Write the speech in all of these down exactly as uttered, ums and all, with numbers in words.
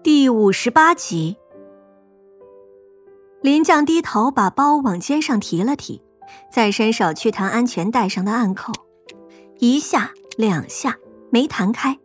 第五十八集。林将低头把包往肩上提了提，再伸手去弹安全带上的暗扣，一下两下没弹开。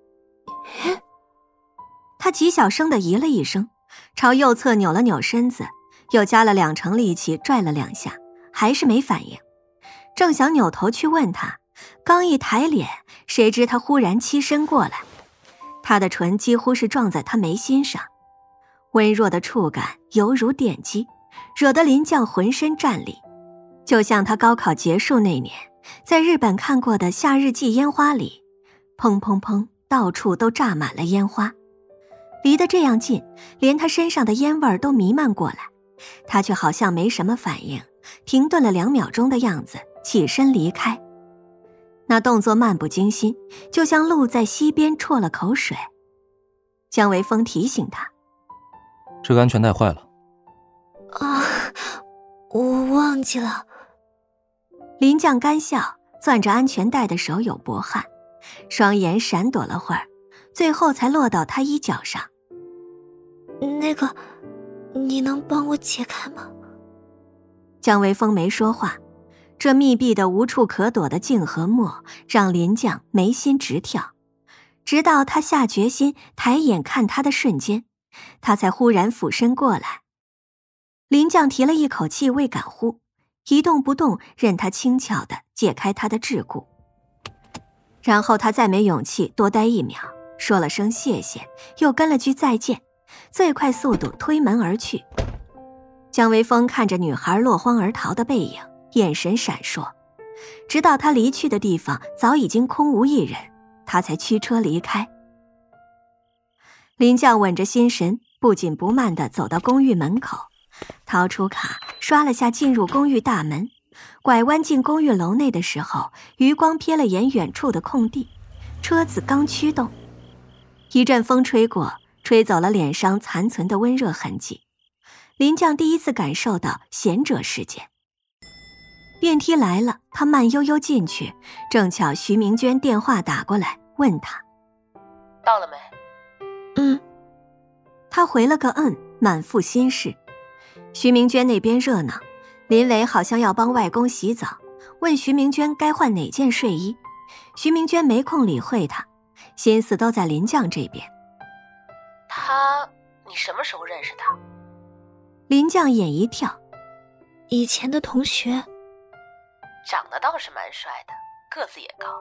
他极小声地咦了一声，朝右侧扭了扭身子，又加了两成力气拽了两下，还是没反应。正想扭头去问他，刚一抬脸，谁知他忽然欺身过来，他的唇几乎是撞在他眉心上，温弱的触感犹如电击，惹得林将浑身战栗，就像他高考结束那年在日本看过的夏日祭烟花里，砰砰砰，到处都炸满了烟花，离得这样近，连他身上的烟味都弥漫过来，他却好像没什么反应，停顿了两秒钟的样子，起身离开。那动作漫不经心，就像鹿在溪边啜了口水。姜维峰提醒他， 这个安全带坏了。 啊，我忘记了。 林将干笑，攥着安全带的手有薄汗，双眼闪躲了会儿，最后才落到他衣角上。 那个，你能帮我解开吗？ 姜维峰没说话，这密闭的无处可躲的镜和墨让林将眉心直跳，直到他下决心抬眼看他的瞬间，他才忽然俯身过来。林将提了一口气未敢呼，一动不动，任他轻巧地解开他的桎梏。然后他再没勇气多待一秒，说了声谢谢，又跟了句再见，最快速度推门而去。姜维峰看着女孩落荒而逃的背影，眼神闪烁，直到他离去的地方早已经空无一人，他才驱车离开。林将稳着心神，不紧不慢地走到公寓门口，掏出卡刷了下进入公寓大门，拐弯进公寓楼内的时候，余光瞥了眼远处的空地，车子刚驱动，一阵风吹过，吹走了脸上残存的温热痕迹。林将第一次感受到贤者时间。电梯来了，他慢悠悠进去，正巧徐明娟电话打过来，问他到了没。 嗯， 他回了个嗯，满腹心事。徐明娟那边热闹，林伟好像要帮外公洗澡，问徐明娟该换哪件睡衣。徐明娟没空理会他，心思都在林将这边。 他，你什么时候认识他？ 林将眼一跳， 以前的同学。 长得倒是蛮帅的，个子也高。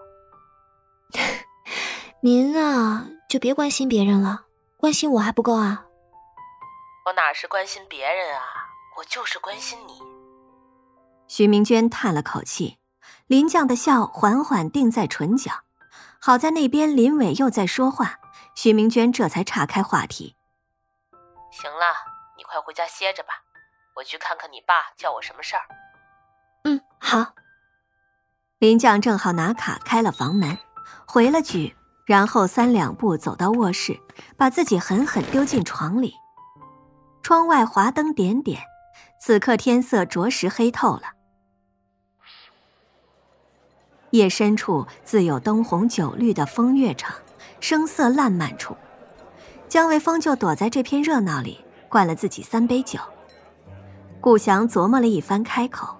您啊，就别关心别人了，关心我还不够啊？ 我哪是关心别人啊，我就是关心你。 徐明娟叹了口气，林将的笑缓缓定在唇角。好在那边林伟又在说话，徐明娟这才岔开话题。 行了，你快回家歇着吧，我去看看你爸叫我什么事儿。 嗯，好。 林将正好拿卡开了房门，回了句，然后三两步走到卧室，把自己狠狠丢进床里。窗外华灯点点，此刻天色着实黑透了。夜深处自有灯红酒绿的风月场，声色烂漫处，姜维峰就躲在这片热闹里，灌了自己三杯酒。顾翔琢磨了一番，开口：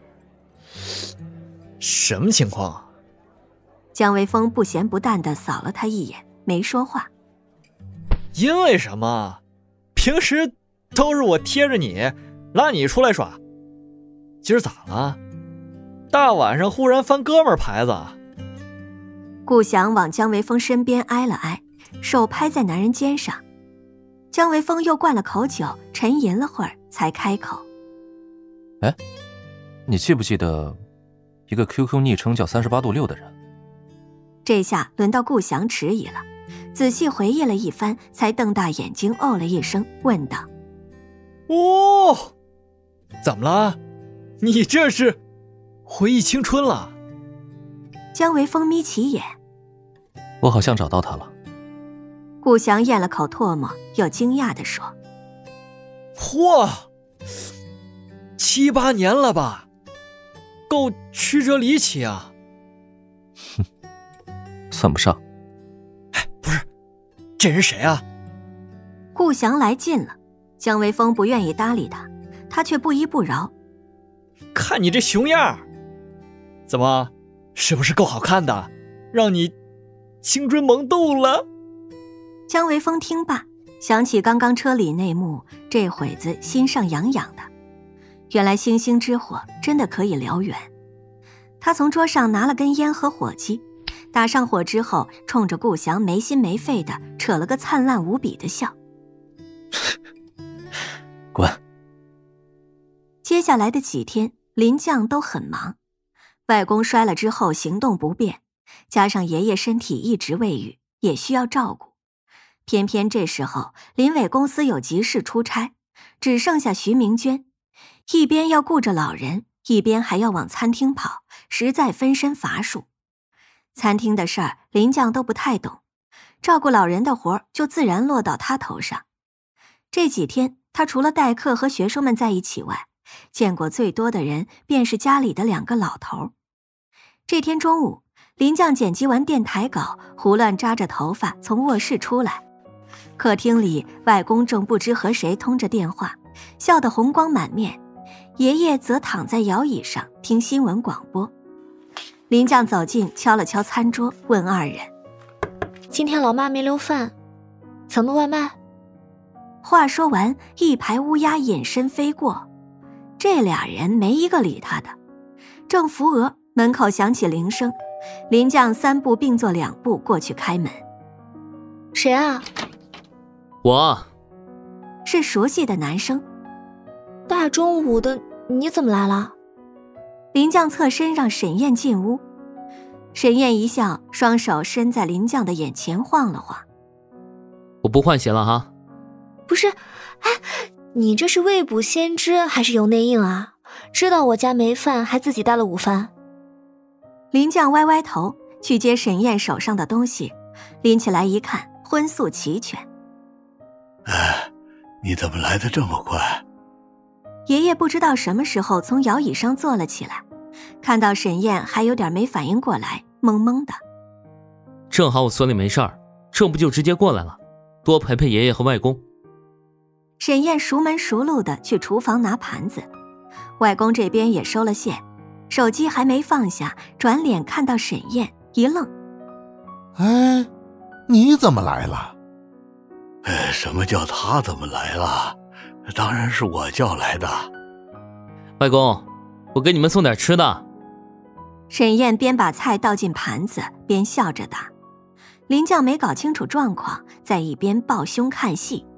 什么情况？ 姜维峰不咸不淡地扫了他一眼，没说话。 因为什么？平时都是我贴着你，拉你出来耍，今儿咋了？大晚上忽然翻哥们儿牌子？ 顾翔往姜维峰身边挨了挨，手拍在男人肩上。姜维峰又灌了口酒，沉吟了会儿，才开口： 哎，你记不记得一个 Q Q 昵称叫三十八度六的人？ 这下轮到顾翔迟疑了，仔细回忆了一番，才瞪大眼睛哦了一声，问道： 哦，怎么了？你这是回忆青春了？ 姜维峰眯起眼： 我好像找到他了。 顾翔咽了口唾沫，又惊讶地说： 嚯，七八年了吧，够曲折离奇啊。 哼，算不上。 哎，不是，这人谁啊？ 顾祥来近了，江微风不愿意搭理他，他却不依不饶。 看你这熊样，怎么，是不是够好看的，让你青春萌动了？ 江微风听罢，想起刚刚车里那幕，这会子心上痒痒的。原来星星之火真的可以燎原。他从桌上拿了根烟和火机，打上火之后，冲着顾祥没心没肺的扯了个灿烂无比的笑。 滚！ 接下来的几天，林将都很忙。外公摔了之后行动不便，加上爷爷身体一直未愈，也需要照顾。偏偏这时候林伟公司有急事出差，只剩下徐明娟，一边要顾着老人，一边还要往餐厅跑，实在分身乏术。餐厅的事儿林将都不太懂，照顾老人的活儿就自然落到他头上。这几天他除了代课和学生们在一起外，见过最多的人便是家里的两个老头。这天中午，林将剪辑完电台稿，胡乱扎着头发从卧室出来。客厅里，外公正不知和谁通着电话，笑得红光满面，爷爷则躺在摇椅上听新闻广播。林将走近，敲了敲餐桌，问二人： 今天老妈没留饭，曾弄外卖？ 话说完，一排乌鸦隐身飞过，这俩人没一个理他的。正扶额，门口响起铃声，林将三步并作两步过去开门。 谁啊？ 我。 是熟悉的男生。 大中午的，你怎么来了？ 林将侧身让沈燕进屋。沈燕一笑，双手伸在林将的眼前晃了晃。 我不换鞋了哈。 不是，哎，你这是未卜先知还是有内应啊？知道我家没饭还自己带了午饭。 林将歪歪头去接沈燕手上的东西，拎起来一看，荤素齐全。 哎，你怎么来得这么快？ 爷爷不知道什么时候从摇椅上坐了起来，看到沈燕还有点没反应过来，懵懵的。 正好我所里没事儿，这不就直接过来了，多陪陪爷爷和外公。 沈燕熟门熟路的去厨房拿盘子，外公这边也收了线，手机还没放下，转脸看到沈燕一愣。 哎，你怎么来了？哎，什么叫他怎么来了？当然是我叫来的。 外公，我给你们送点吃的。 沈燕边把菜倒进盘子边笑着答。林将没搞清楚状况，在一边抱胸看戏。